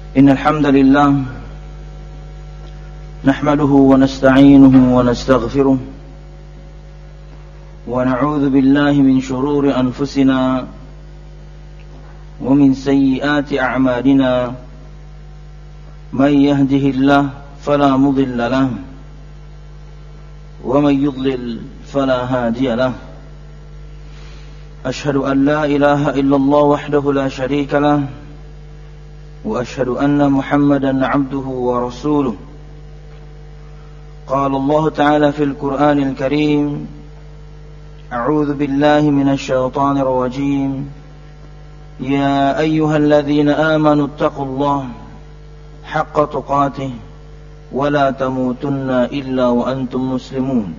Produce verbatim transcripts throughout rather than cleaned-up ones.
إن الحمد لله نحمده ونستعينه ونستغفره ونعوذ بالله من شرور أنفسنا ومن سيئات أعمالنا من يهده الله فلا مضل له ومن يضلل فلا هادي له أشهد أن لا إله إلا الله وحده لا شريك له وأشهد أن محمدا عبده ورسوله قال الله تعالى في القرآن الكريم أعوذ بالله من الشيطان الرجيم يا أيها الذين آمنوا اتقوا الله حق تقاته ولا تموتن إلا وأنتم مسلمون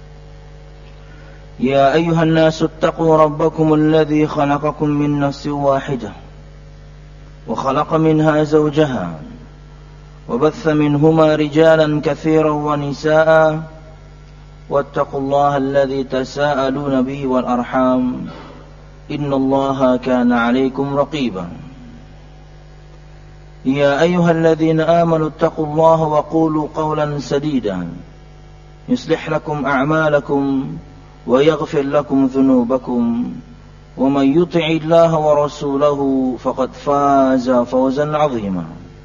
يا أيها الناس اتقوا ربكم الذي خلقكم من نفس واحدة وخلق منها زوجها وبث منهما رجالا كثيرا ونساء واتقوا الله الذي تساءلون به والأرحام إن الله كان عليكم رقيبا يا أيها الذين آمنوا اتقوا الله وقولوا قولا سديدا يصلح لكم أعمالكم ويغفر لكم ذنوبكم ومن يطع الله ورسوله فقد فاز فوزا عظيما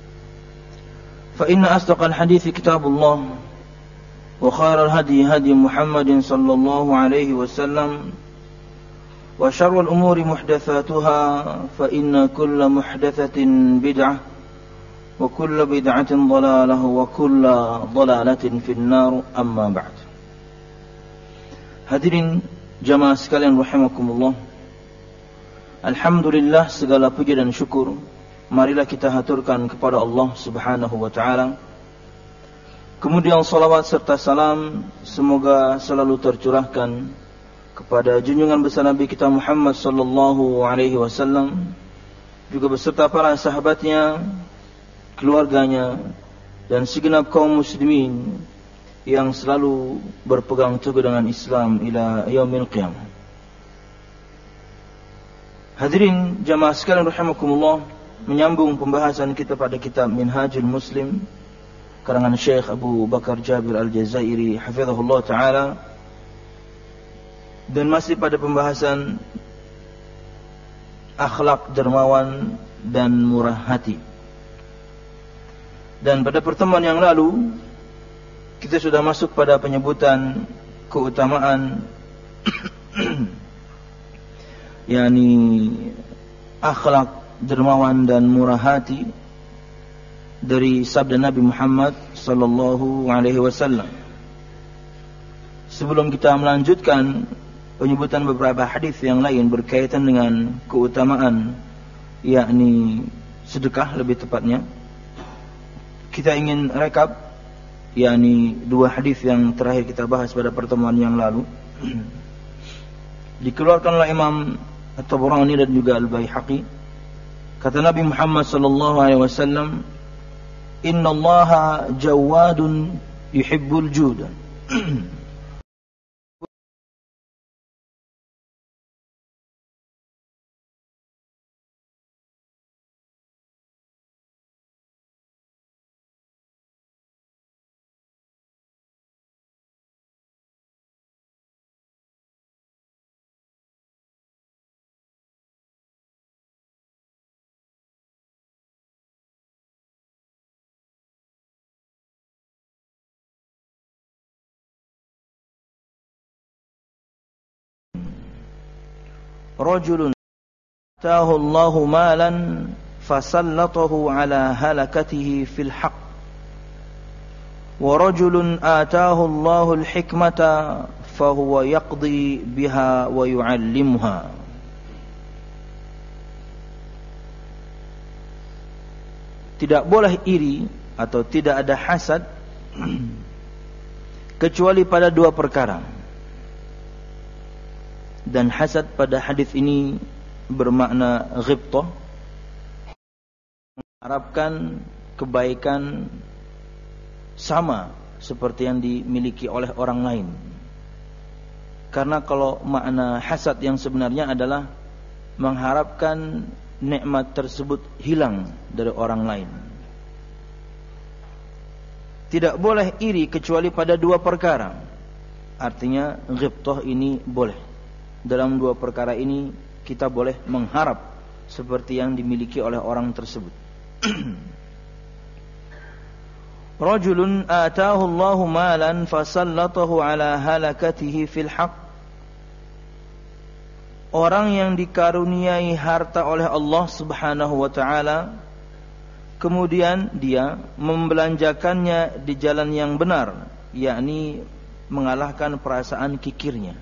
فإن أصدق الحديث كتاب الله وخير الهدي هدي محمد صلى الله عليه وسلم وشر الأمور محدثاتها فإن كل محدثة بدعة وكل بدعة ضلالة وكل ضلالة في النار أما بعد. Hadirin jamaah sekalian rahimakumullah, alhamdulillah, segala puji dan syukur marilah kita haturkan kepada Allah Subhanahu wa taala. Kemudian salawat serta salam semoga selalu tercurahkan kepada junjungan besar Nabi kita Muhammad sallallahu alaihi wasallam, juga beserta para sahabatnya, keluarganya, dan segenap kaum muslimin yang selalu berpegang teguh dengan Islam ila yaumil qiyamah. Hadirin jamaah sekalian rahimakumullah, menyambung pembahasan kita pada kitab Minhajul Muslim karangan Syekh Abu Bakar Jabir Al-Jazairi hafizahullah taala, dan masih pada pembahasan akhlak dermawan dan murah hati. Dan pada pertemuan yang lalu kita sudah masuk pada penyebutan keutamaan yakni akhlak dermawan dan murah hati dari sabda Nabi Muhammad sallallahu alaihi wasallam. Sebelum kita melanjutkan penyebutan beberapa hadis yang lain berkaitan dengan keutamaan yakni sedekah lebih tepatnya, kita ingin rekap yakni dua hadis yang terakhir kita bahas pada pertemuan yang lalu. Dikeluarkan oleh Imam At-Tabarani dan juga Al-Baihaqi. Kata Nabi Muhammad sallallahu alaihi wasallam, "Innallaha jawadun yuhibbul juda." Rajulun ataahu Allahu malan fasallatahu ala halakatihi fil haqq wa rajulun ataahu Allahu al-hikmata fahuwa yaqdi biha wa yu'allimuha. Tidak boleh iri atau tidak ada hasad kecuali pada dua perkara. Dan hasad pada hadis ini bermakna ghibtah, mengharapkan kebaikan sama seperti yang dimiliki oleh orang lain. Karena kalau makna hasad yang sebenarnya adalah mengharapkan nikmat tersebut hilang dari orang lain. tidak boleh iri kecuali pada dua perkara. Artinya ghibtah ini boleh. Dalam dua perkara ini kita boleh mengharap seperti yang dimiliki oleh orang tersebut. Rajulun ataahu Allahu malan fasallatahu ala halakatihi fil haqq. Orang yang dikaruniai harta oleh Allah Subhanahu wa taala, kemudian dia membelanjakannya di jalan yang benar, yakni mengalahkan perasaan kikirnya.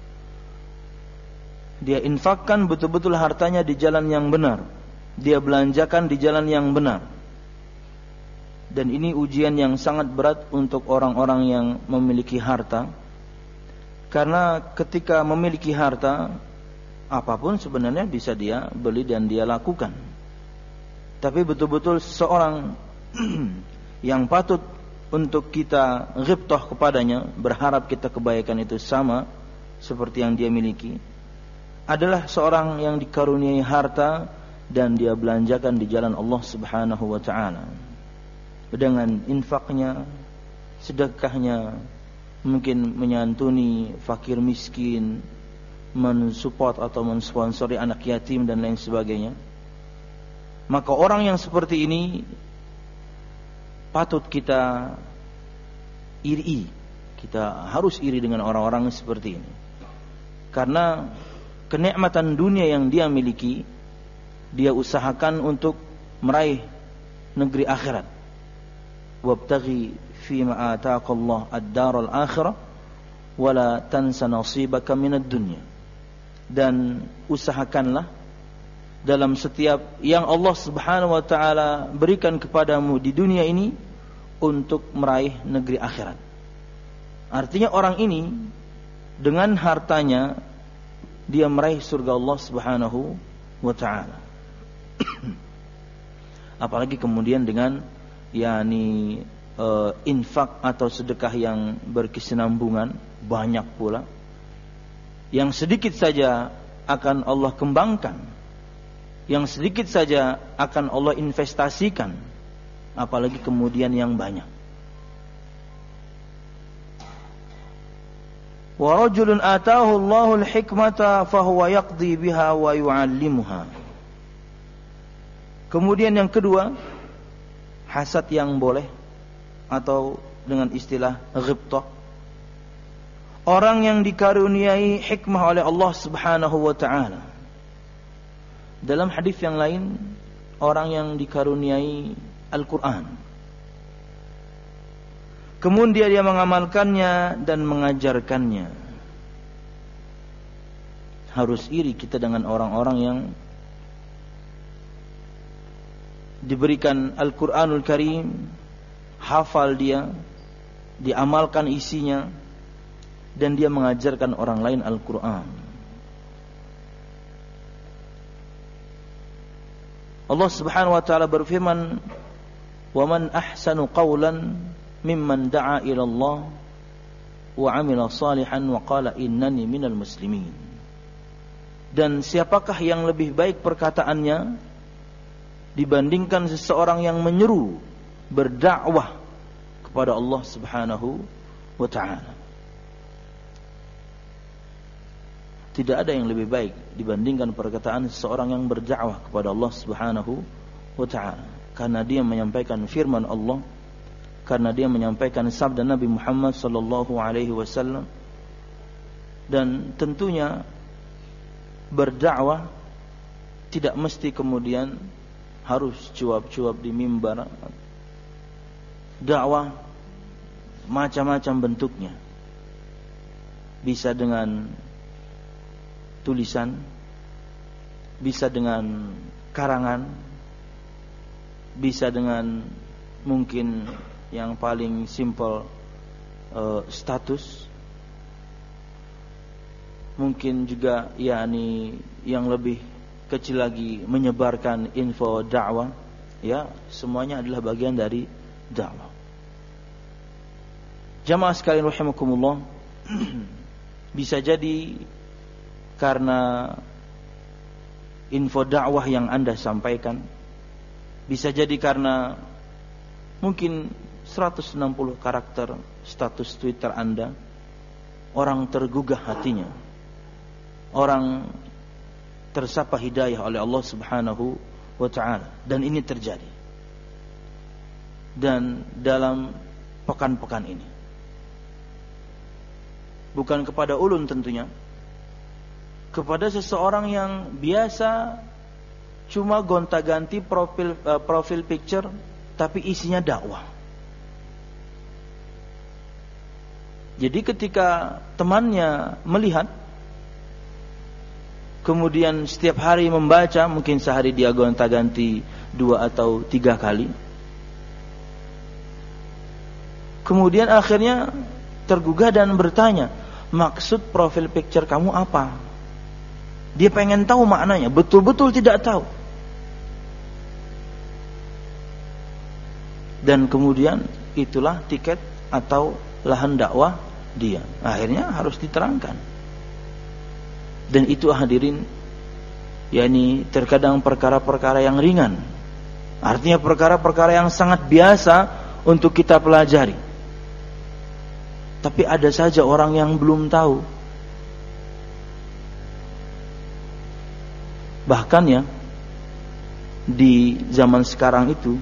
Dia infakkan betul-betul hartanya di jalan yang benar, dia belanjakan di jalan yang benar. Dan ini ujian yang sangat berat untuk orang-orang yang memiliki harta. Karena ketika memiliki harta, apapun sebenarnya bisa dia beli dan dia lakukan. Tapi betul-betul seorang yang patut untuk kita ghibtah kepadanya, berharap kita kebaikan itu sama seperti yang dia miliki, adalah seorang yang dikaruniai harta dan dia belanjakan di jalan Allah Subhanahu wa taala. Dengan infaknya, sedekahnya, mungkin menyantuni fakir miskin, mensupport atau mensponsori anak yatim dan lain sebagainya. Maka orang yang seperti ini patut kita iri. Kita harus iri dengan orang-orang seperti ini. Karena kenikmatan dunia yang dia miliki, dia usahakan untuk meraih negeri akhirat. Wabtaghi fima ataqallahu ad-daral akhirah wala tansa nasibaka minad dunya. Dan usahakanlah dalam setiap yang Allah Subhanahu wa taala berikan kepadamu di dunia ini untuk meraih negeri akhirat. Artinya orang ini dengan hartanya dia meraih surga Allah Subhanahu wa taala. Apalagi kemudian dengan yakni uh, infak atau sedekah yang berkesinambungan, banyak pula, yang sedikit saja akan Allah kembangkan, yang sedikit saja akan Allah investasikan, apalagi kemudian yang banyak. Wa rajulun ataahu Allahu al-hikmata fahuwa yaqdi biha wa yu'allimuha. Kemudian yang kedua, hasad yang boleh atau dengan istilah ghibtah. Orang yang dikaruniai hikmah oleh Allah Subhanahu wa taala. Dalam hadis yang lain, orang yang dikaruniai Al-Qur'an, kemudian dia mengamalkannya dan mengajarkannya. Harus iri kita dengan orang-orang yang diberikan Al-Quranul Karim, hafal dia, diamalkan isinya, dan dia mengajarkan orang lain Al-Quran. Allah Subhanahu wa taala berfirman, "Wa man ahsanu qawlan mimman da'a ila Allah wa 'amila salihan wa qala innani minal muslimin." Dan siapakah yang lebih baik perkataannya dibandingkan seseorang yang menyeru berdakwah kepada Allah Subhanahu wa taala. Tidak ada yang lebih baik dibandingkan perkataan seseorang yang berdakwah kepada Allah Subhanahu wa taala, karena dia menyampaikan firman Allah, karena dia menyampaikan sabda Nabi Muhammad sallallahu alaihi wasallam. Dan tentunya berdakwah tidak mesti kemudian harus cuap-cuap di mimbar. Dakwah macam-macam bentuknya. Bisa dengan tulisan, bisa dengan karangan, bisa dengan mungkin yang paling simple uh, status, mungkin juga yakni yang lebih kecil lagi menyebarkan info dakwah. Ya, semuanya adalah bagian dari dakwah. Jamaah sekalian rahimakumullah, bisa jadi karena info dakwah yang Anda sampaikan, bisa jadi karena mungkin seratus enam puluh karakter status Twitter Anda, orang tergugah hatinya, orang tersapa hidayah oleh Allah Subhanahu wa ta'ala. Dan ini terjadi. Dan dalam pekan-pekan ini, bukan kepada ulun tentunya, kepada seseorang yang biasa cuma gonta-ganti profil uh, profil picture tapi isinya dakwah. Jadi ketika temannya melihat, kemudian setiap hari membaca, mungkin sehari dia gonta-ganti dua atau tiga kali, kemudian akhirnya tergugah dan bertanya, maksud profil picture kamu apa? Dia pengen tahu maknanya, betul-betul tidak tahu. Dan kemudian itulah tiket atau lahan dakwah dia. Akhirnya harus diterangkan. Dan itu hadirin, yakni terkadang perkara-perkara yang ringan, artinya perkara-perkara yang sangat biasa untuk kita pelajari, tapi ada saja orang yang belum tahu. Bahkan ya, di zaman sekarang itu,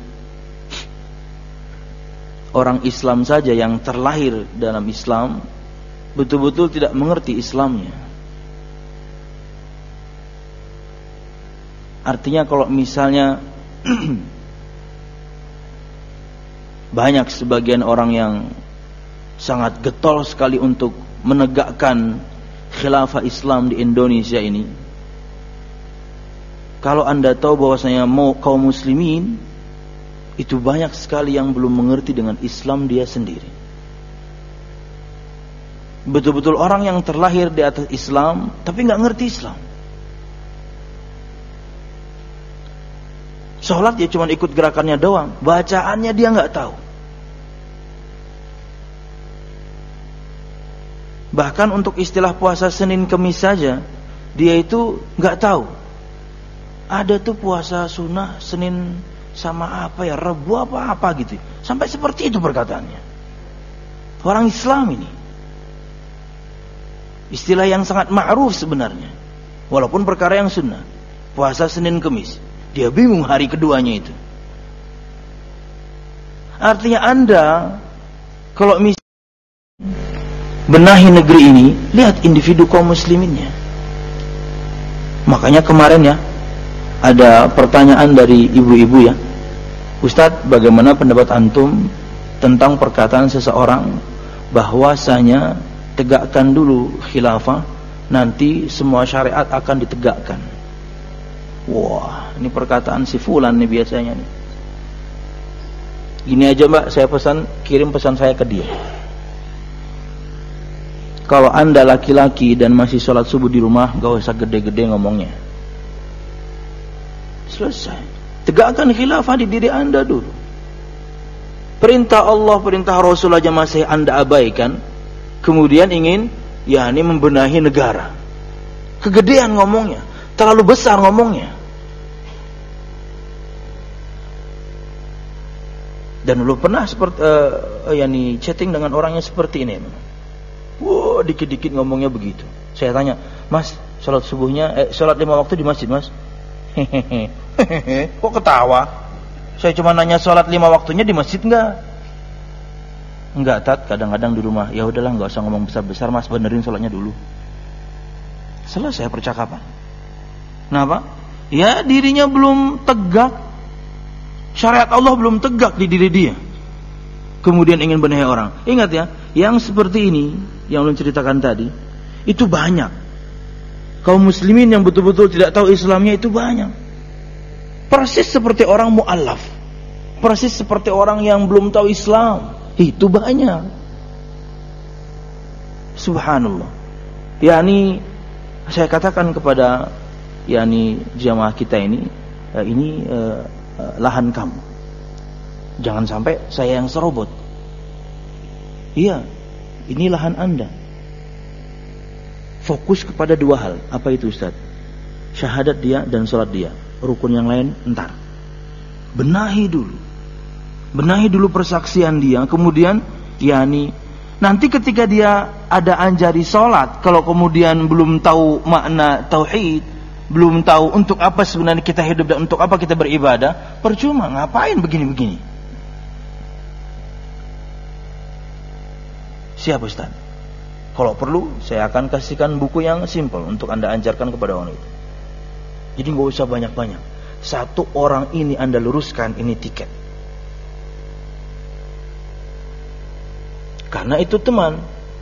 orang Islam saja yang terlahir dalam Islam betul-betul tidak mengerti Islamnya. Artinya kalau misalnya banyak sebagian orang yang sangat getol sekali untuk menegakkan khilafah Islam di Indonesia ini, kalau Anda tahu bahwasanya mau kaum muslimin itu banyak sekali yang belum mengerti dengan Islam dia sendiri. Betul-betul orang yang terlahir di atas Islam tapi nggak ngerti Islam. Sholat dia cuma ikut gerakannya doang, bacaannya dia nggak tahu. Bahkan untuk istilah puasa Senin Kemis saja dia itu nggak tahu. Ada tuh puasa sunnah Senin sama apa ya, Rebu apa-apa gitu. Sampai seperti itu perkataannya. Orang Islam ini. Istilah yang sangat ma'ruf sebenarnya. Walaupun perkara yang sunnah. Puasa Senin Kemis. Dia bingung hari keduanya itu. Artinya Anda, kalau misalnya benahi negeri ini, lihat individu kaum musliminnya. Makanya kemarin ya, ada pertanyaan dari ibu-ibu ya, Ustadz, bagaimana pendapat antum tentang perkataan seseorang bahwasanya tegakkan dulu khilafah, nanti semua syariat akan ditegakkan. Wah, ini perkataan si fulan nih biasanya nih. Gini aja mbak, saya pesan, kirim pesan saya ke dia. Kalau Anda laki-laki dan masih sholat subuh di rumah, gak usah gede-gede ngomongnya. Selesai. Tegakkan khilafah di diri Anda dulu. Perintah Allah, perintah Rasul aja masih Anda abaikan, kemudian ingin ya ini membenahi negara. Kegedean ngomongnya, terlalu besar ngomongnya. Dan lu pernah seperti uh, ya nih chatting dengan orangnya seperti ini. Wow, dikit-dikit ngomongnya begitu. Saya tanya, Mas, sholat subuhnya, eh, sholat lima waktu di masjid, Mas? Hehehe. Kok ketawa? Saya cuma nanya sholat lima waktunya di masjid enggak? Enggak, Tat, kadang-kadang di rumah. Ya udahlah, enggak usah ngomong besar-besar, Mas, benerin sholatnya dulu. Selesai percakapan. Kenapa? Ya dirinya belum tegak, syariat Allah belum tegak di diri dia, kemudian ingin benahi orang. Ingat ya, yang seperti ini yang ulun ceritakan tadi itu banyak. Kaum muslimin yang betul-betul tidak tahu Islamnya itu banyak. Persis seperti orang mu'allaf, persis seperti orang yang belum tahu Islam, itu banyak. Subhanallah. Yani saya katakan kepada yani jamaah kita ini, ini uh, uh, lahan kamu. Jangan sampai saya yang serobot. Iya, ini lahan Anda. Fokus kepada dua hal. Apa itu Ustaz? Syahadat dia dan sholat dia. Rukun yang lain entar. Benahi dulu. Benahi dulu persaksian dia, kemudian yakni nanti ketika dia ada anjari sholat, kalau kemudian belum tahu makna tauhid, belum tahu untuk apa sebenarnya kita hidup dan untuk apa kita beribadah, percuma, ngapain begini-begini. Siap Ustaz? Kalau perlu saya akan kasihkan buku yang simple untuk Anda ajarkan kepada orang itu. Jadi gak usah banyak-banyak. Satu orang ini Anda luruskan, ini tiket. Karena itu teman.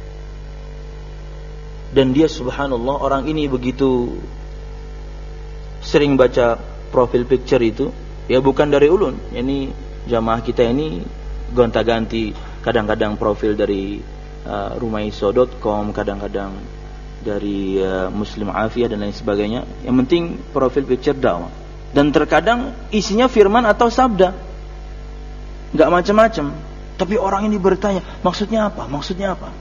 Dan dia subhanallah, orang ini begitu sering baca profil picture itu, ya bukan dari ulun. Ini jamaah kita ini gonta-ganti, kadang-kadang profil dari uh, rumaiso dot com, kadang-kadang dari uh, Muslim Afiyah dan lain sebagainya. Yang penting profil picture dakwah. Dan terkadang isinya firman atau sabda, nggak macam-macam. Tapi orang ini bertanya, maksudnya apa? Maksudnya apa?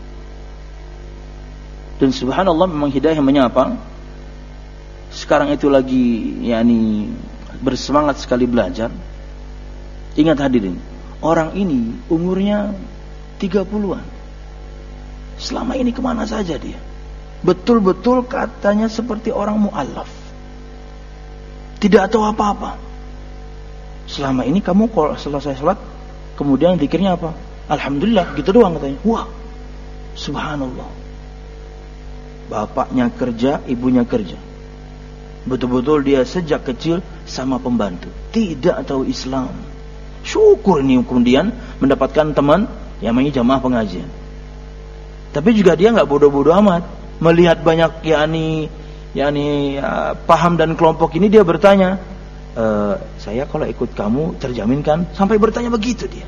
Dan subhanallah memang hidayah menyapa. Sekarang itu lagi yakni bersemangat sekali belajar. Ingat hadirin, orang ini umurnya tiga puluhan. Selama ini kemana saja dia? Betul-betul katanya seperti orang mu'allaf, tidak tahu apa-apa. Selama ini kamu kalau selesai sholat, kemudian zikirnya apa? Alhamdulillah, gitu doang katanya. Wah, subhanallah. Bapaknya kerja, ibunya kerja. Betul-betul dia sejak kecil sama pembantu, tidak tahu Islam. Syukur ini kemudian mendapatkan teman yang namanya jamaah pengajian. Tapi juga dia nggak bodoh-bodoh amat. Melihat banyak yakni yakni uh, paham dan kelompok ini, dia bertanya, e, saya kalau ikut kamu terjamin kan? Sampai bertanya begitu dia.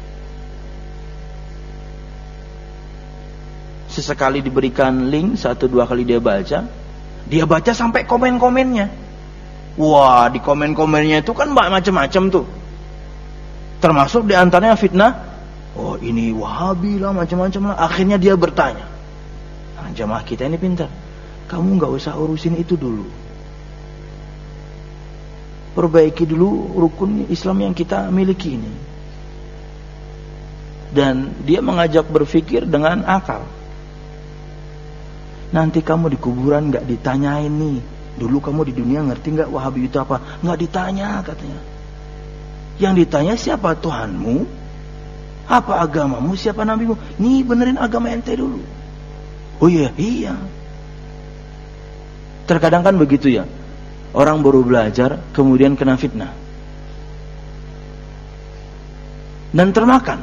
Sesekali diberikan link, satu dua kali dia baca, dia baca sampai komen-komennya. Wah, di komen-komennya itu kan macam-macam tuh. Termasuk diantaranya fitnah. Oh, ini Wahabi lah, macam-macam lah. Akhirnya dia bertanya. Nah, jamaah kita ini pintar. Kamu nggak usah urusin itu dulu. Perbaiki dulu rukun Islam yang kita miliki ini. Dan dia mengajak berpikir dengan akal. Nanti kamu di kuburan nggak ditanyain nih, dulu kamu di dunia ngerti nggak Wahabi itu apa? Nggak ditanya katanya. Yang ditanya siapa Tuhanmu, apa agamamu, siapa nabimu. Nih benerin agama ente dulu. Oh iya, iya. Terkadang kan begitu ya. Orang baru belajar, kemudian kena fitnah. Dan termakan.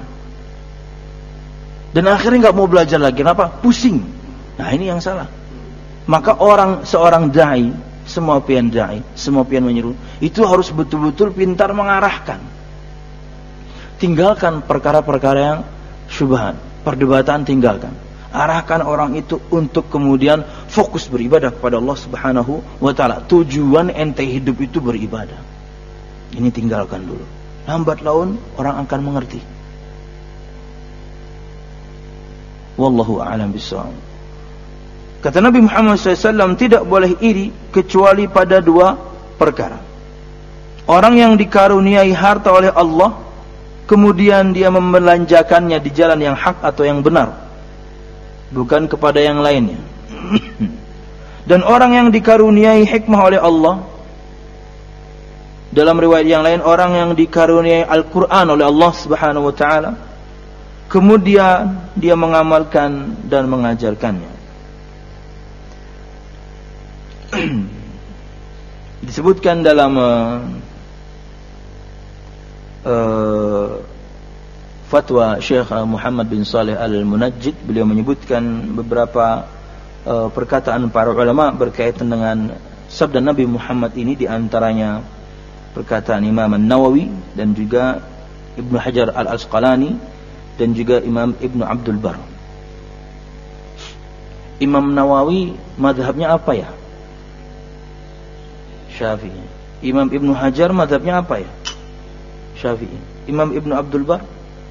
Dan akhirnya nggak mau belajar lagi. Kenapa? Pusing. Nah ini yang salah. Maka orang, seorang da'i, semua pian da'i, semua pian menyeru, itu harus betul-betul pintar mengarahkan. Tinggalkan perkara-perkara yang syubhat, perdebatan tinggalkan. Arahkan orang itu untuk kemudian fokus beribadah kepada Allah Subhanahu wa taala. Tujuan ente hidup itu beribadah. Ini tinggalkan dulu. Lambat laun orang akan mengerti. Wallahu a'lam bishawab. Kata Nabi Muhammad shallallahu alaihi wasallam, tidak boleh iri kecuali pada dua perkara. Orang yang dikaruniai harta oleh Allah, kemudian dia membelanjakannya di jalan yang hak atau yang benar, bukan kepada yang lainnya. Dan orang yang dikaruniai hikmah oleh Allah, dalam riwayat yang lain, orang yang dikaruniai Al-Quran oleh Allah Subhanahu wa ta'ala, kemudian dia mengamalkan dan mengajarkannya. Disebutkan dalam uh, uh, fatwa Syekh Muhammad bin Saleh Al-Munajjid, beliau menyebutkan beberapa uh, perkataan para ulama berkaitan dengan sabda Nabi Muhammad ini, diantaranya perkataan Imam An-Nawawi dan juga Ibnu Hajar Al-Asqalani dan juga Imam Ibnu Abdul Bar. Imam Nawawi madhabnya apa ya? Syafi'i. Imam Ibnu Hajar madhabnya apa ya? Syafi'i. Imam Ibnu Abdul Bar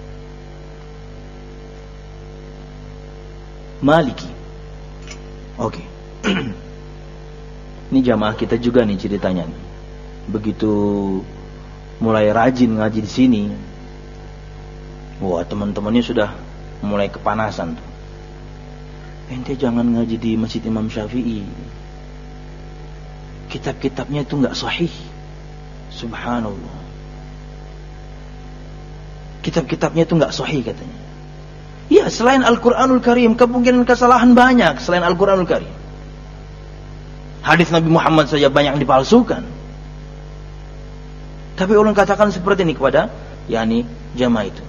Maliki. Oke. Okay. Ini jamaah kita juga nih ceritanya nih. Begitu mulai rajin ngaji di sini, Wah, teman-temannya sudah mulai kepanasan tuh. Ente jangan ngaji di Masjid Imam Syafi'i. Kitab-kitabnya itu enggak sahih. Subhanallah. Kitab-kitabnya itu enggak sahih katanya. Ya, selain Al-Qur'anul Karim, kemungkinan kesalahan banyak selain Al-Qur'anul Karim. Hadis Nabi Muhammad saja banyak dipalsukan. Tapi ulun katakan seperti ini kepada yakni jamaah itu.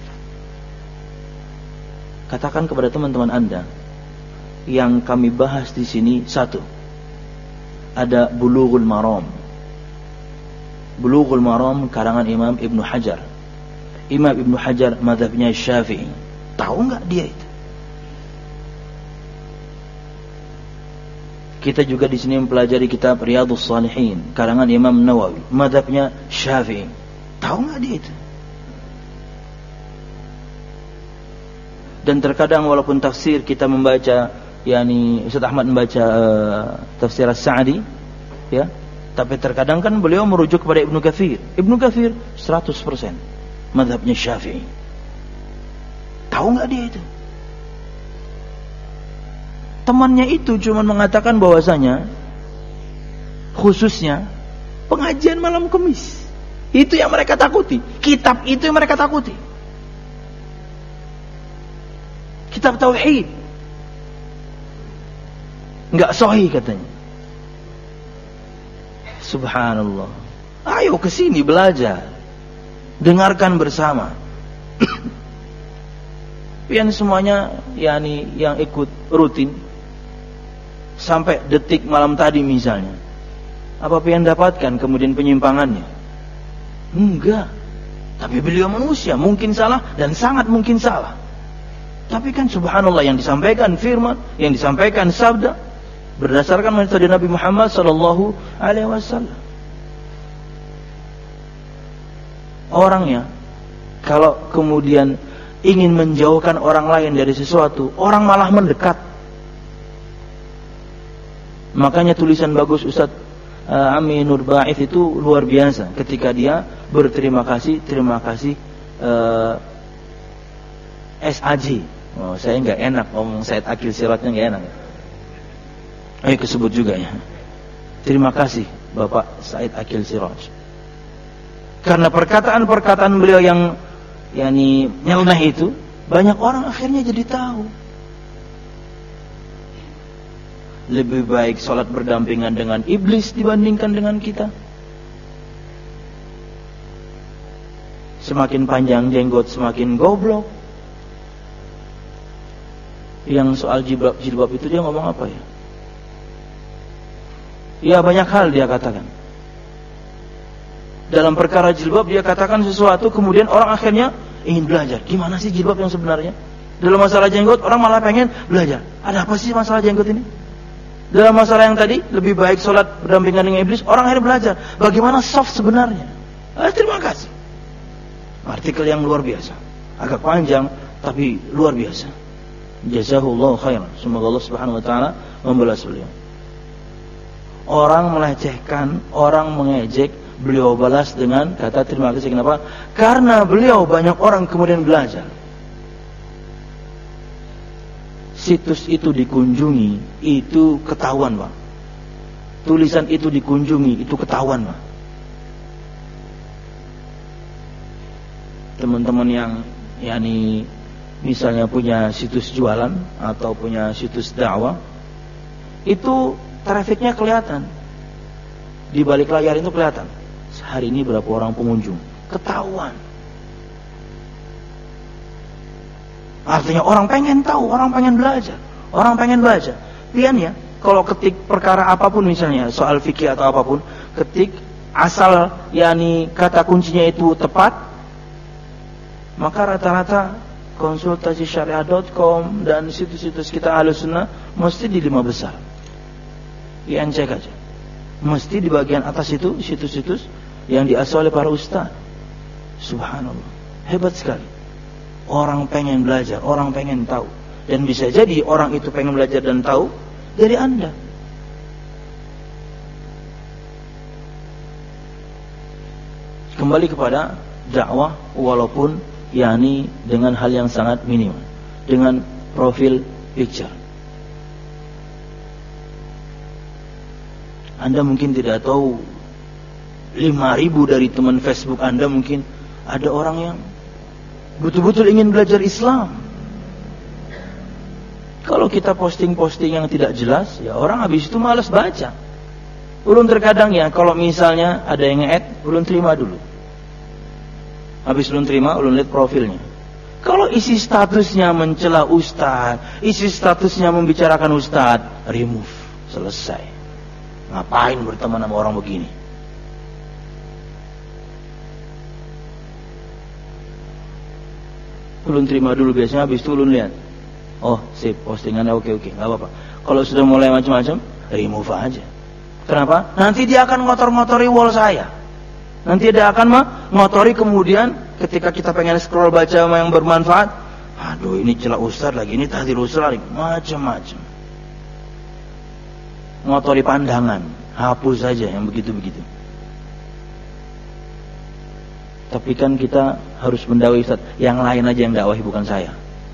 Katakan kepada teman-teman Anda, yang kami bahas di sini satu, ada Bulughul Maram. Bulughul Maram karangan Imam Ibnu Hajar. Imam Ibnu Hajar mazhabnya Syafi'i. Tahu enggak dia itu? Kita juga di sini mempelajari kitab Riyadhus Shalihin karangan Imam Nawawi, mazhabnya Syafi'i. Tahu enggak dia itu? Dan terkadang walaupun tafsir kita membaca, yakni Ustaz Ahmad membaca uh, tafsir As-Sa'di, ya, tapi terkadang kan beliau merujuk kepada Ibnu Katsir. Ibnu Katsir seratus persen mazhabnya Syafi'i. Tahu enggak dia itu? Temannya itu cuma mengatakan bahwasanya khususnya pengajian malam Kamis itu yang mereka takuti, kitab itu yang mereka takuti, kitab tauhid enggak sahih katanya. Subhanallah. Ayo ke sini belajar, dengarkan bersama. Pian semuanya yakni yang ikut rutin sampai detik malam tadi misalnya, apa pian dapatkan kemudian penyimpangannya? Enggak. Tapi beliau manusia, mungkin salah dan sangat mungkin salah. Tapi kan subhanallah, yang disampaikan firman, yang disampaikan sabda berdasarkan metode Nabi Muhammad sallallahu alaihi wasallam. Orangnya kalau kemudian ingin menjauhkan orang lain dari sesuatu, orang malah mendekat. Makanya tulisan bagus Ustaz uh, Ami Nur Ba'ith itu luar biasa ketika dia berterima kasih, terima kasih uh, S A J. Oh, saya enggak enak ngomong Said Akil Siratnya enggak enak. Ayo kesebut juga ya. Terima kasih Bapak Said Akil Siraj. Karena perkataan-perkataan beliau yang yakni nyeleneh itu, banyak orang akhirnya jadi tahu. Lebih baik sholat berdampingan dengan iblis dibandingkan dengan kita. Semakin panjang jenggot semakin goblok. Yang soal jilbab, jilbab itu dia ngomong apa ya? Ya banyak hal dia katakan. Dalam perkara jilbab dia katakan sesuatu, kemudian orang akhirnya ingin belajar. Gimana sih jilbab yang sebenarnya? Dalam masalah jenggot orang malah pengen belajar. Ada apa sih masalah jenggot ini? Dalam masalah yang tadi, lebih baik sholat berdampingan dengan iblis, orang akhirnya belajar bagaimana soft sebenarnya. Ah, terima kasih. Artikel yang luar biasa, agak panjang tapi luar biasa. Jazahullahu khairan. Semoga Allah Subhanahu wa taala membalas beliau. Orang melecehkan, orang mengejek, beliau balas dengan kata terima kasih. Kenapa? Karena beliau banyak orang kemudian belajar. Situs itu dikunjungi, itu ketahuan, Pak. Tulisan itu dikunjungi, itu ketahuan, Pak. Teman-teman yang yakni misalnya punya situs jualan atau punya situs dakwah, itu trafiknya kelihatan. Di balik layar itu kelihatan. Hari ini berapa orang pengunjung, ketahuan. Artinya orang pengen tahu, orang pengen belajar, orang pengen baca. Pian ya, kalau ketik perkara apapun misalnya soal fikih atau apapun, ketik asal yakni kata kuncinya itu tepat, maka rata-rata konsultasi syariah dot com dan situs-situs kita Ahlussunnah mesti di lima besar. Pian cek aja. Mesti di bagian atas itu situs-situs yang diasuh oleh para ustaz. Subhanallah, hebat sekali. Orang pengen belajar, orang pengen tahu. Dan bisa jadi orang itu pengen belajar dan tahu dari Anda. Kembali kepada dakwah, walaupun yakni dengan hal yang sangat minim, dengan profil picture. Anda mungkin tidak tahu, lima ribu dari teman Facebook Anda mungkin ada orang yang betul-betul ingin belajar Islam. Kalau kita posting-posting yang tidak jelas, ya orang habis itu malas baca. Ulun terkadang ya, kalau misalnya ada yang nge-add, ulun terima dulu. Habis ulun terima, ulun lihat profilnya. Kalau isi statusnya mencela ustaz, isi statusnya membicarakan ustaz, remove, selesai. Ngapain berteman sama orang begini? Ulun terima dulu biasanya, habis itu ulun lihat. Oh, sip, postingannya oke-oke, nggak apa-apa. Kalau sudah mulai macam-macam, remove aja. Kenapa? Nanti dia akan ngotor-ngotori wall saya. Nanti dia akan mengotori, kemudian ketika kita pengen scroll baca yang bermanfaat, aduh ini celah ustaz lagi, ini tahdir ustaz lagi, macam-macam. Ngotori pandangan, hapus saja yang begitu-begitu. Tapi kan kita harus mendakwai ustaz, yang lain aja yang dakwahi, bukan saya.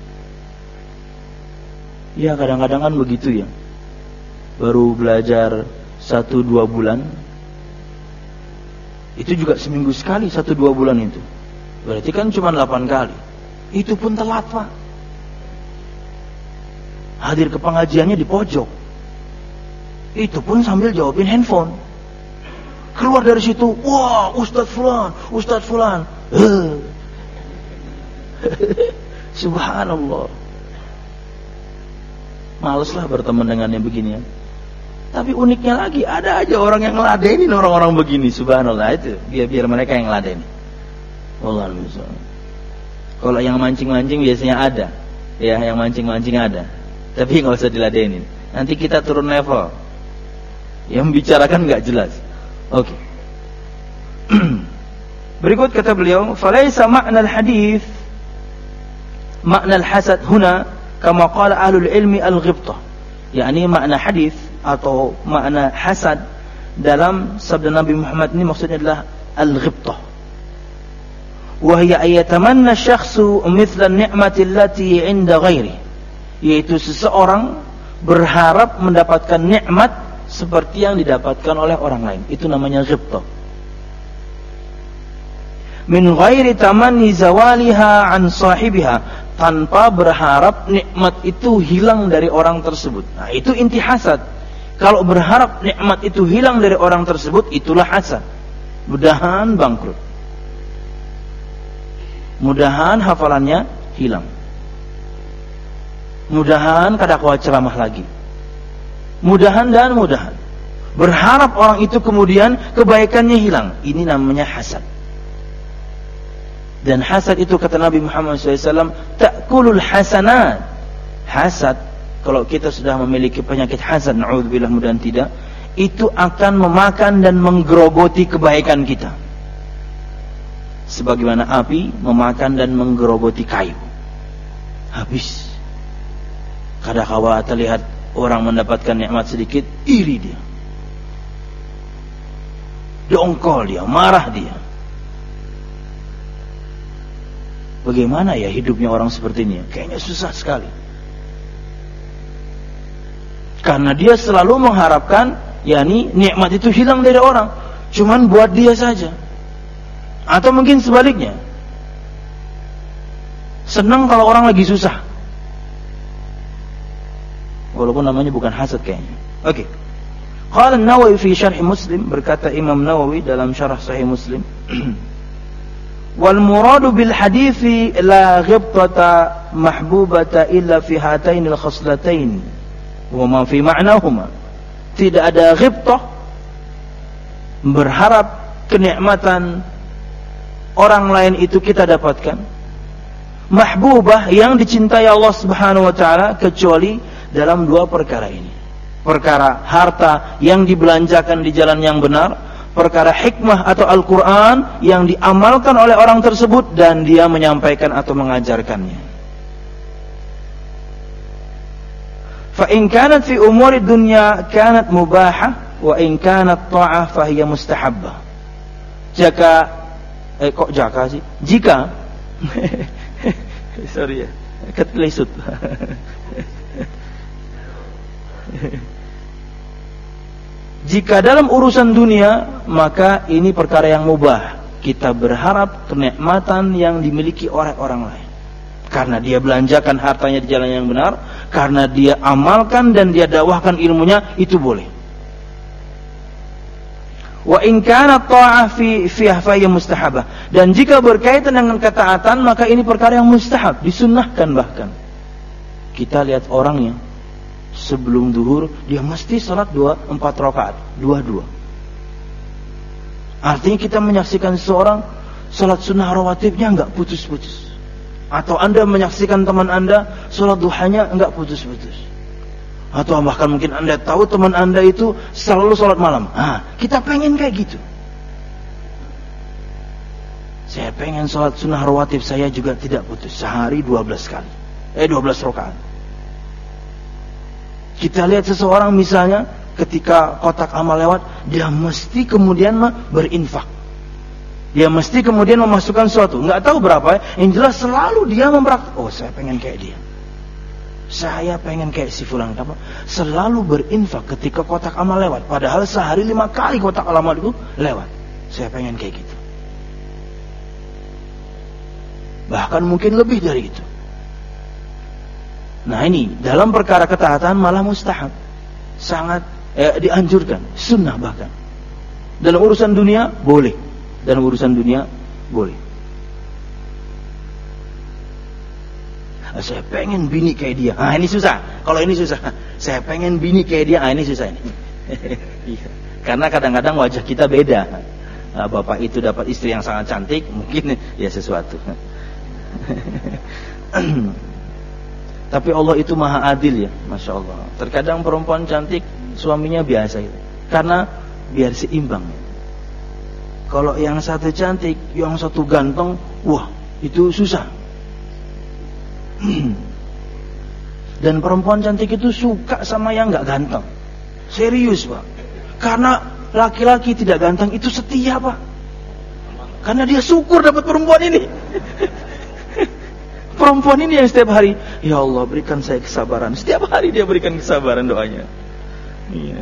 Ya kadang-kadang kan begitu ya. Baru belajar satu dua bulan, itu juga seminggu sekali satu dua bulan itu. Berarti kan cuma delapan kali. Itu pun telat pak. Hadir ke pengajiannya di pojok. Itu pun sambil jawabin handphone. Keluar dari situ, wah Ustadz Fulan, Ustadz Fulan. Subhanallah. Maleslah berteman dengan yang beginian. Tapi uniknya lagi, ada aja orang yang ngeladenin orang-orang begini. Subhanallah, itu biar biar mereka yang ngeladenin. Wallahu a'lam. Kalau yang mancing-mancing biasanya ada, ya yang mancing-mancing ada. Tapi nggak usah diladenin. Nanti kita turun level. Yang membicarakan nggak jelas. Oke. Okay. Berikut kata beliau, "Falaisa ma'na al-hadits ma'na al-hasad huna kama qala ahlul ilmi al-ghibtah." yakni makna hadis atau makna hasad dalam sabda Nabi Muhammad ini maksudnya adalah al-ghibtah. Wa hiya ayatamanna syakhsu mithla an-ni'mati allati 'inda ghairi, yaitu seseorang berharap mendapatkan nikmat seperti yang didapatkan oleh orang lain. Itu namanya ghibtah. Min ghairi tamanni zawaliha an sahibiha, tanpa berharap nikmat itu hilang dari orang tersebut. Nah, itu inti hasad. Kalau berharap nikmat itu hilang dari orang tersebut, itulah hasad. Mudahan bangkrut. Mudahan hafalannya hilang. Mudahan kada kuat ceramah lagi. Mudahan dan mudahan. Berharap orang itu kemudian kebaikannya hilang. Ini namanya hasad. Dan hasad itu kata Nabi Muhammad shallallahu alaihi wasallam, ta'kulul hasanat. Hasad, kalau kita sudah memiliki penyakit hasad, na'udzubillah, mudahan tidak, itu akan memakan dan menggerogoti kebaikan kita. Sebagaimana api memakan dan menggerogoti kayu. Habis. Kadang-kala terlihat orang mendapatkan nikmat sedikit, iri dia. Dongkol dia, marah dia. Bagaimana ya hidupnya orang seperti ini? Kayaknya susah sekali. Karena dia selalu mengharapkan, yakni nikmat itu hilang dari orang, cuman buat dia saja. Atau mungkin sebaliknya, senang kalau orang lagi susah. Walaupun namanya bukan hasad kayaknya. Oke. Okay. Qala an-Nawawi fi syarh Muslim, berkata Imam Nawawi dalam syarah Sahih Muslim, wal muradu bil hadithi la ghibtata mahbubata illa fi hatainil khaslatain wa ma fi ma'nahuma. Tidak ada ghibtah, berharap kenikmatan orang lain itu kita dapatkan, mahbubah yang dicintai Allah Subhanahu wa taala, kecuali dalam dua perkara ini. Perkara harta yang dibelanjakan di jalan yang benar, perkara hikmah atau Al-Quran yang diamalkan oleh orang tersebut dan dia menyampaikan atau mengajarkannya. Fa in kanat fi umuri dunya kanat mubahah wa in kanat ta'ah fa hiya mustahabbah. Jika eh kok jaka sih? Jika Sorry ya, ketlesut. Jika dalam urusan dunia, maka ini perkara yang mubah. Kita berharap kenikmatan yang dimiliki oleh orang lain. Karena dia belanjakan hartanya di jalan yang benar, karena dia amalkan dan dia dakwahkan ilmunya, itu boleh. Wa in kana ta'ah fi fiha fa mustahabah. Dan jika berkaitan dengan ketaatan, maka ini perkara yang mustahab, disunnahkan bahkan. Kita lihat orangnya sebelum duhur dia mesti salat dua empat rakaat, dua-dua. Artinya kita menyaksikan seseorang salat sunnah rawatibnya enggak putus-putus. Atau Anda menyaksikan teman Anda salat duhanya enggak putus-putus. Atau bahkan mungkin Anda tahu teman Anda itu selalu salat malam. Ah, kita pengen kayak gitu. Saya pengen salat sunnah rawatib saya juga tidak putus, sehari dua belas kali. Eh dua belas rakaat. Kita lihat seseorang misalnya ketika kotak amal lewat, dia mesti kemudian berinfak. Dia mesti kemudian memasukkan sesuatu. Nggak tahu berapa, yang jelas selalu dia mempraktik. Oh, saya pengen kayak dia. Saya pengen kayak si fulan. Selalu berinfak ketika kotak amal lewat. Padahal sehari lima kali kotak amal itu lewat. Saya pengen kayak gitu. Bahkan mungkin lebih dari itu. Nah ini, dalam perkara ketaatan malah mustahab. Sangat eh, dianjurkan, sunnah bahkan. Dalam urusan dunia, boleh. Dalam urusan dunia, boleh. Ah, saya pengen bini kayak dia. Ah ini susah. Kalau ini susah. Saya pengen bini kayak dia. Ah ini susah ini. Karena kadang-kadang wajah kita beda. Nah, bapak itu dapat istri yang sangat cantik, mungkin ya sesuatu. Tapi Allah itu maha adil ya, Masya Allah. Terkadang perempuan cantik suaminya biasa itu, karena biar seimbang. Kalau yang satu cantik, yang satu ganteng, wah itu susah. Dan perempuan cantik itu suka sama yang gak ganteng. Serius Pak. Karena laki-laki tidak ganteng itu setia Pak. Karena dia syukur dapat perempuan ini. Perempuan ini yang setiap hari, ya Allah berikan saya kesabaran. Setiap hari dia berikan kesabaran doanya. Iya.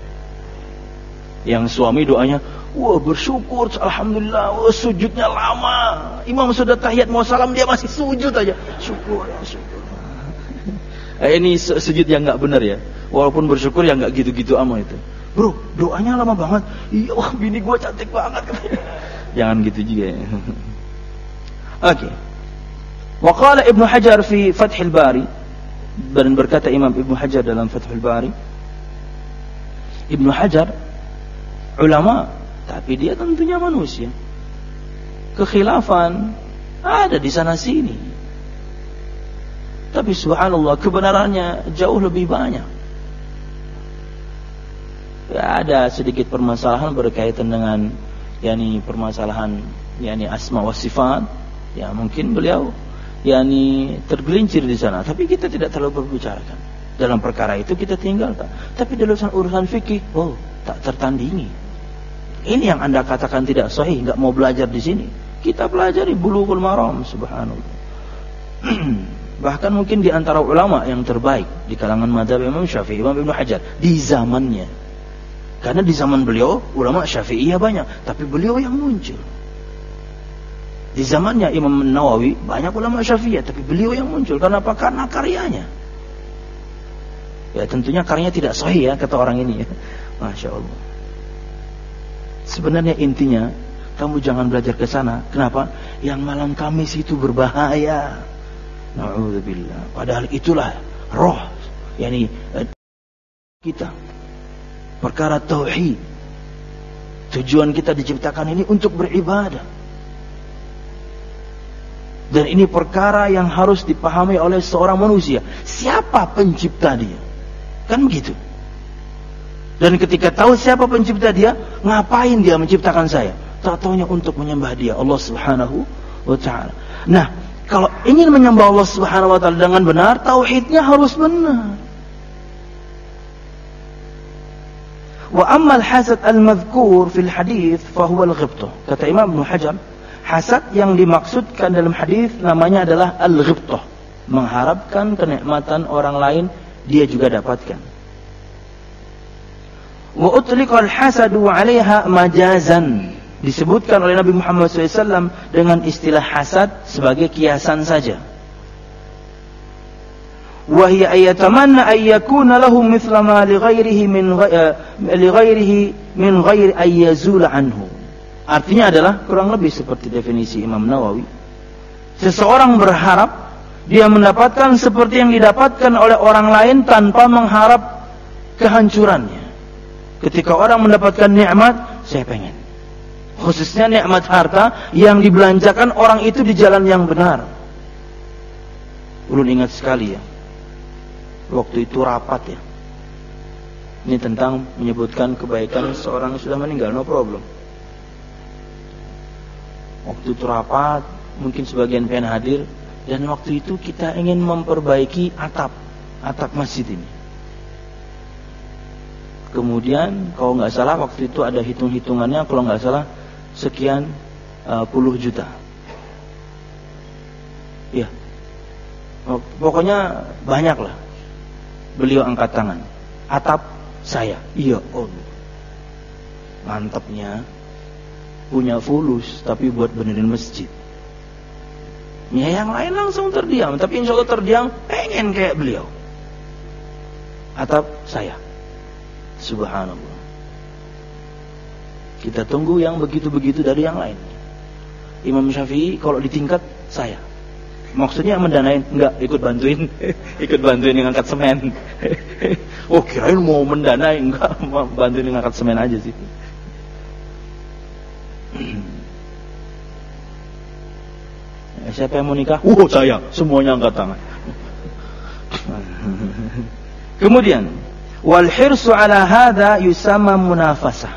Yang suami doanya, wah bersyukur, alhamdulillah, wah sujudnya lama. Imam sudah tahiyat mau salam dia masih sujud aja. Syukur ya syukur. Eh, ini sujud yang nggak benar ya. Walaupun bersyukur yang nggak gitu-gitu amat itu. Bro, doanya lama banget. Iya, wah bini gue cantik banget. Jangan gitu juga ya. Oke. Okay. Waqala Ibnu Hajar fi Fathul Bari, dan berkata Imam Ibnu Hajar dalam Fathul Bari, Ibnu Hajar ulama, tapi dia tentunya manusia. Kekhilafan ada di sana sini. Tapi subhanallah kebenarannya jauh lebih banyak. Ya, ada sedikit permasalahan berkaitan dengan yakni permasalahan yakni asma wa sifat. Ya mungkin beliau yakni tergelincir di sana, tapi kita tidak terlalu berbicarakan. Dalam perkara itu kita tinggalkan. Tapi dalam urusan fikih, oh, tak tertandingi. Ini yang Anda katakan tidak sahih, enggak mau belajar di sini. Kita pelajari Bulughul Maram, subhanallah. Bahkan mungkin di antara ulama yang terbaik di kalangan mazhab Imam Syafi'i, Imam Ibnu Hajar di zamannya. Karena di zaman beliau ulama Syafi'iyah banyak, tapi beliau yang muncul. Di zamannya Imam Nawawi banyak ulama Syafi'iyah, tapi beliau yang muncul. Karena apa? Karena karyanya. Ya tentunya karyanya tidak sahih ya, kata orang ini ya. Masya Allah. Sebenarnya intinya kamu jangan belajar ke sana. Kenapa? Yang malam Kamis itu berbahaya. Na'udzubillah. Padahal itulah roh yakni kita. Perkara tauhid. Tujuan kita diciptakan ini untuk beribadah. Dan ini perkara yang harus dipahami oleh seorang manusia. Siapa pencipta dia? Kan begitu. Dan ketika tahu siapa pencipta dia, ngapain dia menciptakan saya? Tak taunya untuk menyembah dia, Allah Subhanahu wa ta'ala. Nah, kalau ingin menyembah Allah Subhanahu wa ta'ala dengan benar, tauhidnya harus benar. Wa ammal hasad al-madhkur fil hadith fahuwa al-ghibtah. Kata Imam Ibnu Hajar, Hasad yang dimaksudkan dalam hadis namanya adalah al-ghibthah, mengharapkan kenikmatan orang lain dia juga dapatkan. Wa utliqal hasadu 'alaiha majazan, disebutkan oleh Nabi Muhammad shallallahu alaihi wasallam dengan istilah hasad sebagai kiasan saja. Wa hiya ayatamanna ay yakuna lahu mithla ma li ghairihi min li ghairihi min ghairi ay yazula anhu. Artinya adalah kurang lebih seperti definisi Imam Nawawi. Seseorang berharap dia mendapatkan seperti yang didapatkan oleh orang lain tanpa mengharap kehancurannya. Ketika orang mendapatkan nikmat, saya pengen. Khususnya nikmat harta yang dibelanjakan orang itu di jalan yang benar. Ulun ingat sekali ya, waktu itu rapat ya. Ini tentang menyebutkan kebaikan seorang yang sudah meninggal, no problem. Waktu itu rapat, mungkin sebagian pengen hadir. Dan waktu itu kita ingin memperbaiki atap Atap masjid ini. Kemudian kalau nggak salah waktu itu ada hitung-hitungannya, kalau nggak salah sekian uh, puluh juta. Ya, pokoknya banyak lah. Beliau angkat tangan. Atap saya. Iya, oh, mantapnya punya fulus tapi buat benerin masjid. Ya, yang lain langsung terdiam, tapi insya Allah terdiam pengen kayak beliau. Atap saya. Subhanallah. Kita tunggu yang begitu-begitu dari yang lain. Imam Syafi'i kalau ditingkat saya. Maksudnya mendanain, enggak, ikut bantuin. Ikut bantuin yang angkat semen. Oh, kirain mau mendanai, enggak, mau bantuin yang angkat semen aja sih. Siapa yang mau nikah? Oh, saya. Semuanya angkat tangan. Kemudian, wal hirsu ala hadza yusamma munafasah.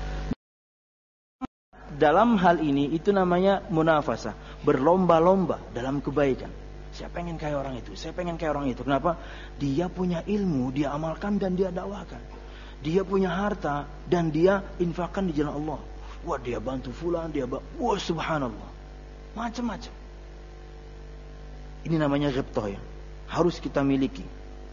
Dalam hal ini itu namanya munafasah, berlomba-lomba dalam kebaikan. Saya pengen kayak orang itu, saya pengen kayak orang itu. Kenapa? Dia punya ilmu, dia amalkan dan dia dakwakan. Dia punya harta dan dia infakkan di jalan Allah. Wah, dia bantu fulan, dia bantu. Wah, subhanallah. Macam-macam. Ini namanya ghibthah ya. Harus kita miliki.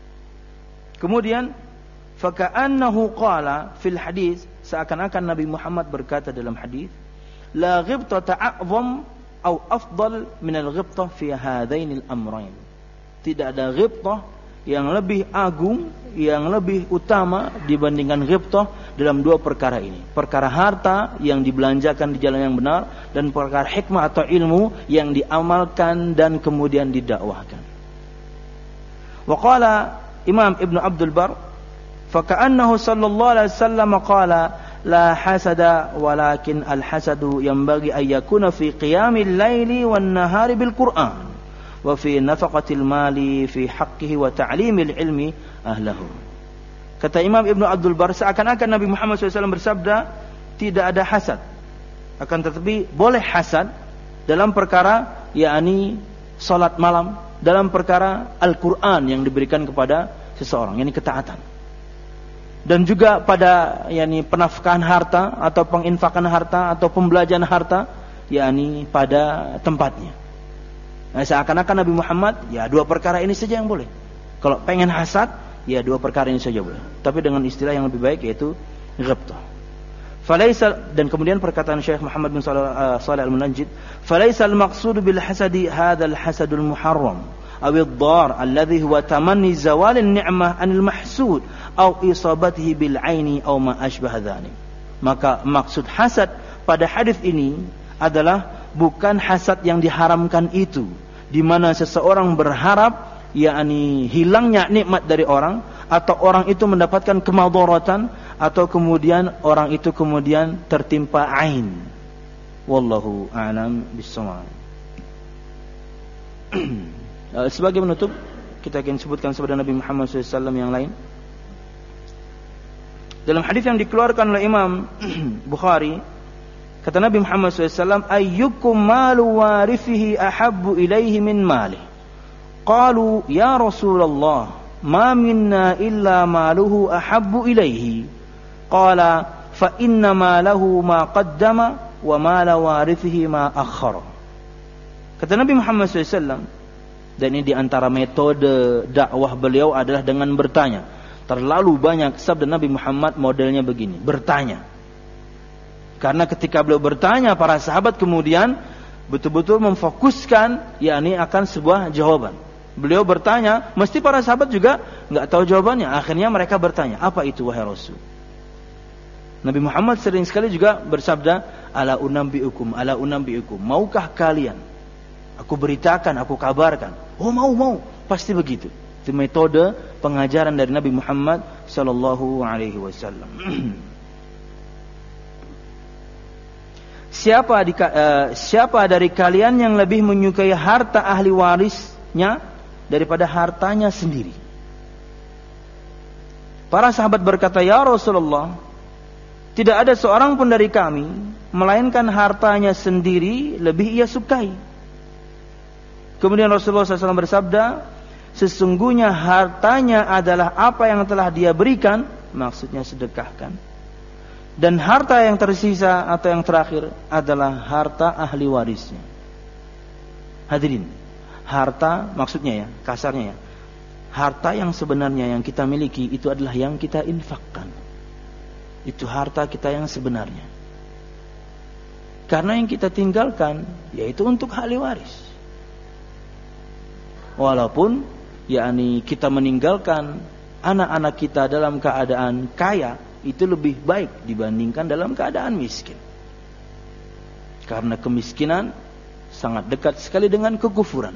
Kemudian faka'annahu qala fil hadis, seakan-akan Nabi Muhammad berkata dalam hadis, la ghibthata a'zam atau afdal min al-ghibthah fi hadain al-amrayn. Tidak ada ghibthah yang lebih agung, yang lebih utama dibandingkan ghibthah dalam dua perkara ini. Perkara harta yang dibelanjakan di jalan yang benar dan perkara hikmah atau ilmu yang diamalkan dan kemudian didakwahkan. Wa qala Imam Ibn Abdul Bar, fa ka'annahu sallallahu alaihi wasallam qala la hasada walakin al-hasadu yanbaghi an yakuna fi qiyamil laili wan nahari bil Qur'an wa fi nafaqatil mali fi haqqihi wa ta'limil ilmi ahlahu. Kata Imam Ibn Abdul Bar, seakan-akan Nabi Muhammad shallallahu alaihi wasallam bersabda, tidak ada hasad. Akan tetapi boleh hasad dalam perkara yakni salat malam, dalam perkara Al-Quran yang diberikan kepada seseorang, yakni ketaatan. Dan juga pada yakni penafkahan harta atau penginfakan harta atau pembelajaran harta, yakni pada tempatnya. Nah, seakan-akan Nabi Muhammad, ya dua perkara ini saja yang boleh. Kalau pengen hasad, ya dua perkara ini saja boleh. Tapi dengan istilah yang lebih baik yaitu ghibthah. Falaisa, dan kemudian perkataan Syekh Muhammad bin Shalih Al-Munajjid, falaisa al-maqsud bil hasadi hadzal hasadul muharram aw ad-dar alladhi huwa tamanni zawal an-ni'mah 'anil mahsud aw isabatihi bil 'aini aw ma ashbah dzalik. Maka maksud hasad pada hadis ini adalah bukan hasad yang diharamkan itu, di mana seseorang berharap yakni hilangnya nikmat dari orang, atau orang itu mendapatkan kemadaratan, atau kemudian orang itu kemudian tertimpa ain. Wallahu a'lam bissawab. Sebagai penutup, kita akan sebutkan sabda Nabi Muhammad shallallahu alaihi wasallam yang lain. Dalam hadis yang dikeluarkan oleh Imam Bukhari, kata Nabi Muhammad shallallahu alaihi wasallam, ayyukum malu warithihi ahabbu ilaihi min malih. Qalu ya Rasulullah, ma minna illa maluhu ahabbu ilaihi. Qala fa inna ma lahu ma qaddama wa mala warithihi ma akhkhara. Kata Nabi Muhammad shallallahu alaihi wasallam, dan ini diantara metode dakwah beliau adalah dengan bertanya. Terlalu banyak sabda Nabi Muhammad modelnya begini, bertanya. Karena ketika beliau bertanya, para sahabat kemudian betul-betul memfokuskan yakni akan sebuah jawaban. Beliau bertanya, mesti para sahabat juga nggak tahu jawabannya. Akhirnya mereka bertanya, apa itu wahai Rasul? Nabi Muhammad sering sekali juga bersabda, ala unabbiukum, ala unabbiukum. Maukah kalian? Aku beritakan, aku kabarkan. Oh mau, mau. Pasti begitu. Itu metode pengajaran dari Nabi Muhammad sallallahu alaihi wasallam. Siapa di, uh, siapa dari kalian yang lebih menyukai harta ahli warisnya daripada hartanya sendiri? Para sahabat berkata, ya Rasulullah, tidak ada seorang pun dari kami melainkan hartanya sendiri lebih ia sukai. Kemudian Rasulullah shallallahu alaihi wasallam bersabda, sesungguhnya hartanya adalah apa yang telah dia berikan, maksudnya sedekahkan. Dan harta yang tersisa atau yang terakhir adalah harta ahli warisnya. Hadirin, harta maksudnya ya, kasarnya ya, harta yang sebenarnya yang kita miliki itu adalah yang kita infakkan. Itu harta kita yang sebenarnya. Karena yang kita tinggalkan yaitu untuk ahli waris. Walaupun yakni kita meninggalkan anak-anak kita dalam keadaan kaya, itu lebih baik dibandingkan dalam keadaan miskin. Karena kemiskinan sangat dekat sekali dengan kekufuran.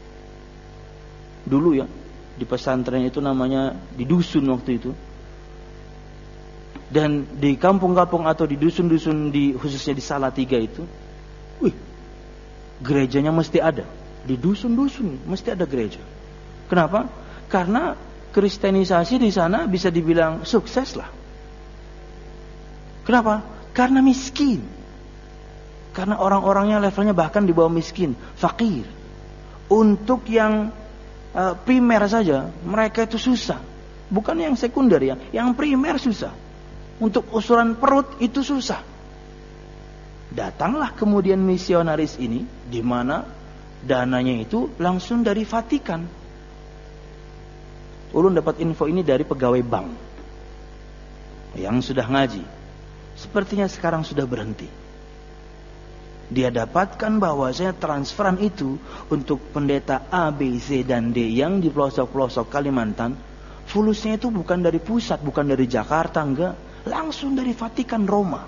Dulu ya, di pesantren itu namanya di dusun waktu itu. Dan di kampung-kampung atau di dusun-dusun di khususnya di Salatiga itu, wih, gerejanya mesti ada. Di dusun-dusun mesti ada gereja. Kenapa? Karena kristenisasi di sana bisa dibilang sukses lah. Kenapa? Karena miskin. Karena orang-orangnya levelnya bahkan di bawah miskin, fakir. Untuk yang uh, primer saja mereka itu susah. Bukan yang sekunder ya, yang primer susah. Untuk usuran perut itu susah. Datanglah kemudian misionaris ini, di mana dananya itu langsung dari Vatikan. Ulun dapat info ini dari pegawai bank yang sudah ngaji. Sepertinya sekarang sudah berhenti. Dia dapatkan bahwasanya transferan itu untuk pendeta A, B, C, dan D yang di pelosok-pelosok Kalimantan, fulusnya itu bukan dari pusat, bukan dari Jakarta, enggak. Langsung dari Vatikan Roma.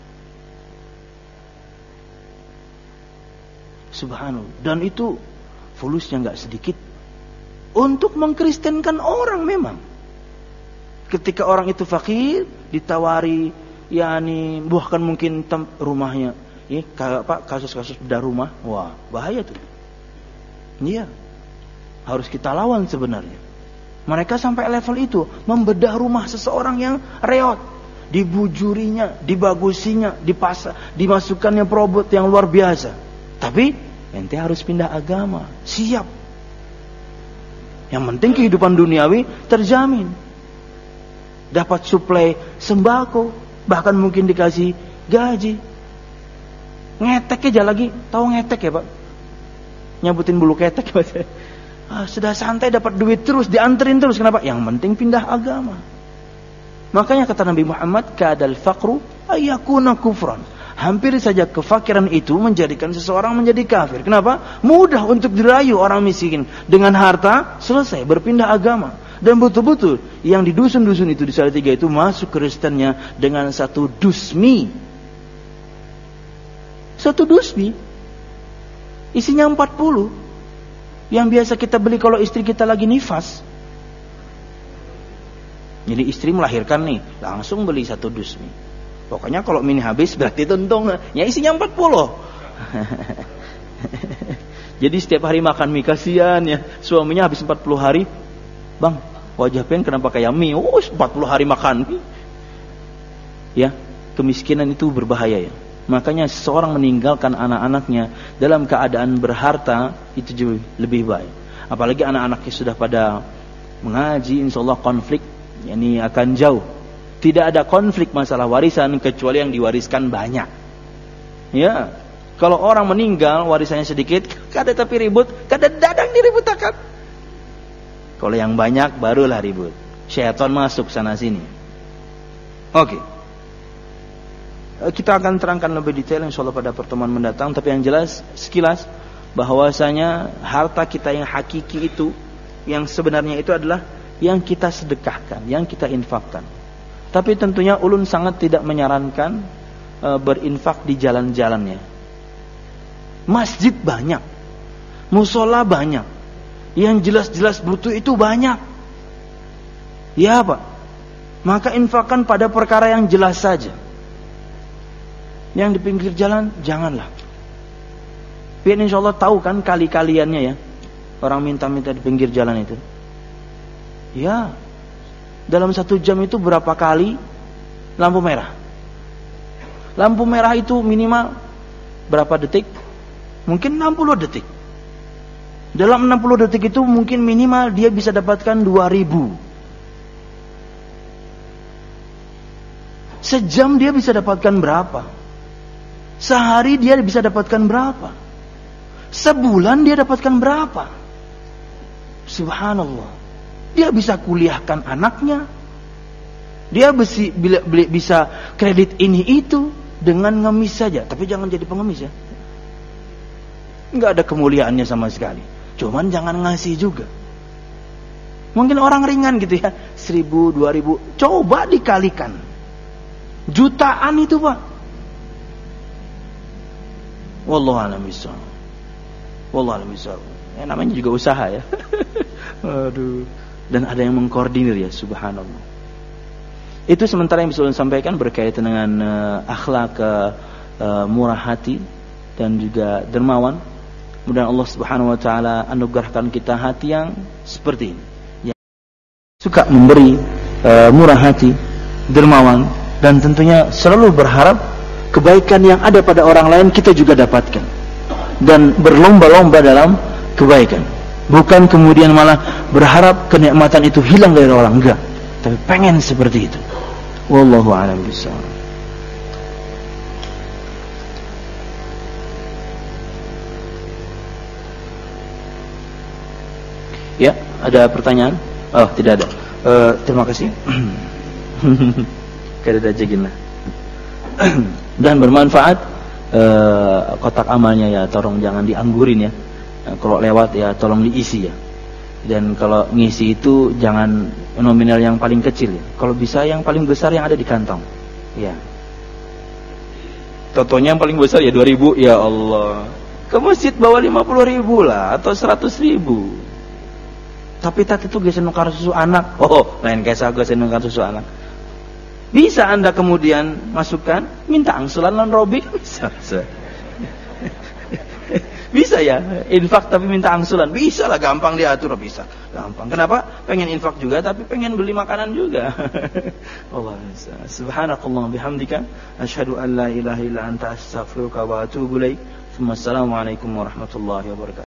Subhanallah. Dan itu fulusnya enggak sedikit. Untuk mengkristenkan orang memang. Ketika orang itu fakir, ditawari yakni bahkan mungkin tem- rumahnya, ya, apa kasus-kasus bedah rumah, wah bahaya tuh. Iya, harus kita lawan sebenarnya. Mereka sampai level itu membedah rumah seseorang yang reot, dibujurinya, dibagusinya, dipasang, dimasukkannya perabot yang luar biasa. Tapi ente harus pindah agama, siap. Yang penting kehidupan duniawi terjamin, dapat suplai sembako, bahkan mungkin dikasih gaji. Ngetek aja lagi, tahu ngetek ya Pak? Nyabutin bulu ketek Pak. Ah, sudah santai dapat duit terus, dianterin terus. Kenapa? Yang penting pindah agama. Makanya kata Nabi Muhammad, kadal faqru ayyakuna kufran. Hampir saja kefakiran itu menjadikan seseorang menjadi kafir. Kenapa? Mudah untuk dirayu orang miskin. Dengan harta, selesai, berpindah agama. Dan betul-betul yang di dusun-dusun itu di Salatiga itu masuk Kristennya dengan satu dusmi. Satu dusmi isinya empat puluh. Yang biasa kita beli kalau istri kita lagi nifas. Jadi istri melahirkan nih, langsung beli satu dusmi. Pokoknya kalau mini habis berarti itu untung. Ya isinya empat puluh. Jadi setiap hari makan mie, kasihan ya. Suaminya habis empat puluh hari, bang, wajah pen kenapa kayak mie? Oh, empat puluh hari makan mie. Ya, kemiskinan itu berbahaya ya. Makanya seseorang meninggalkan anak-anaknya dalam keadaan berharta itu jauh lebih baik. Apalagi anak-anaknya sudah pada mengaji, insya Allah konflik ini akan jauh. Tidak ada konflik masalah warisan kecuali yang diwariskan banyak. Ya, kalau orang meninggal warisannya sedikit, kada tapi ribut, kada dadang diributakan. Kalau yang banyak barulah ribut. Syaitan masuk sana sini. Oke. Kita akan terangkan lebih detail insyaallah pada pertemuan mendatang, tapi yang jelas sekilas bahwasanya harta kita yang hakiki itu, yang sebenarnya itu adalah yang kita sedekahkan, yang kita infakkan. Tapi tentunya ulun sangat tidak menyarankan e, berinfak di jalan-jalannya. Masjid banyak, musola banyak, yang jelas-jelas butuh itu banyak. Ya Pak, maka infakkan pada perkara yang jelas saja. Yang di pinggir jalan janganlah. Biar insya Allah tahu kan kali-kaliannya ya, orang minta-minta di pinggir jalan itu. Ya, dalam satu jam itu berapa kali lampu merah? Lampu merah itu minimal berapa detik? Mungkin enam puluh detik. Dalam enam puluh detik itu mungkin minimal dia bisa dapatkan dua ribu. Sejam dia bisa dapatkan berapa? Sehari dia bisa dapatkan berapa? Sebulan dia dapatkan berapa? Subhanallah. Dia bisa kuliahkan anaknya. Dia besi, bila, bila, bisa kredit ini itu dengan ngemis saja. Tapi jangan jadi pengemis ya. Enggak ada kemuliaannya sama sekali. Cuman jangan ngasih juga. Mungkin orang ringan gitu ya. Seribu, dua ribu. Coba dikalikan. Jutaan itu Pak. Wallahu a'lam bishawab. Wallahu a'lam bishawab. Ya, namanya juga usaha ya. Aduh. Dan ada yang mengkoordinir ya, subhanallah. Itu sementara yang bisa saya sampaikan berkaitan dengan uh, akhlak uh, murah hati dan juga dermawan. Mudah-mudahan Allah Subhanahu wa taala anugerahkan kita hati yang seperti ini. Yang suka memberi, uh, murah hati, dermawan, dan tentunya selalu berharap kebaikan yang ada pada orang lain kita juga dapatkan, dan berlomba-lomba dalam kebaikan. Bukan kemudian malah berharap kenikmatan itu hilang dari orang, enggak, tapi pengen seperti itu. Wallahu a'lam bishawab. Ya, ada pertanyaan? Oh, tidak ada. Uh, terima kasih. Kada ada jagin lah. Dan bermanfaat uh, kotak amalnya ya, tolong jangan dianggurin ya. Nah, kalau lewat ya tolong diisi ya. Dan kalau ngisi itu jangan nominal yang paling kecil ya. Kalau bisa yang paling besar yang ada di kantong. Ya. Totonya yang paling besar ya dua ribu, ya Allah. Ke masjid bawa lima puluh ribu lah atau seratus ribu. Tapi tadi itu gak senukar susu anak. Oh, lain kayak saya gak senukar susu anak. Bisa Anda kemudian masukkan, minta angsuran non Robi, bisa, bisa. Bisa ya, infak tapi minta angsuran, bisa lah, gampang diatur, bisa, gampang. Kenapa? Pengen infak juga, tapi pengen beli makanan juga. Allah Subhanakallah bihamdika, asyhadu an la ilaha illa anta astaghfiruka wa atubu ilaik. Assalamualaikum warahmatullahi wabarakatuh.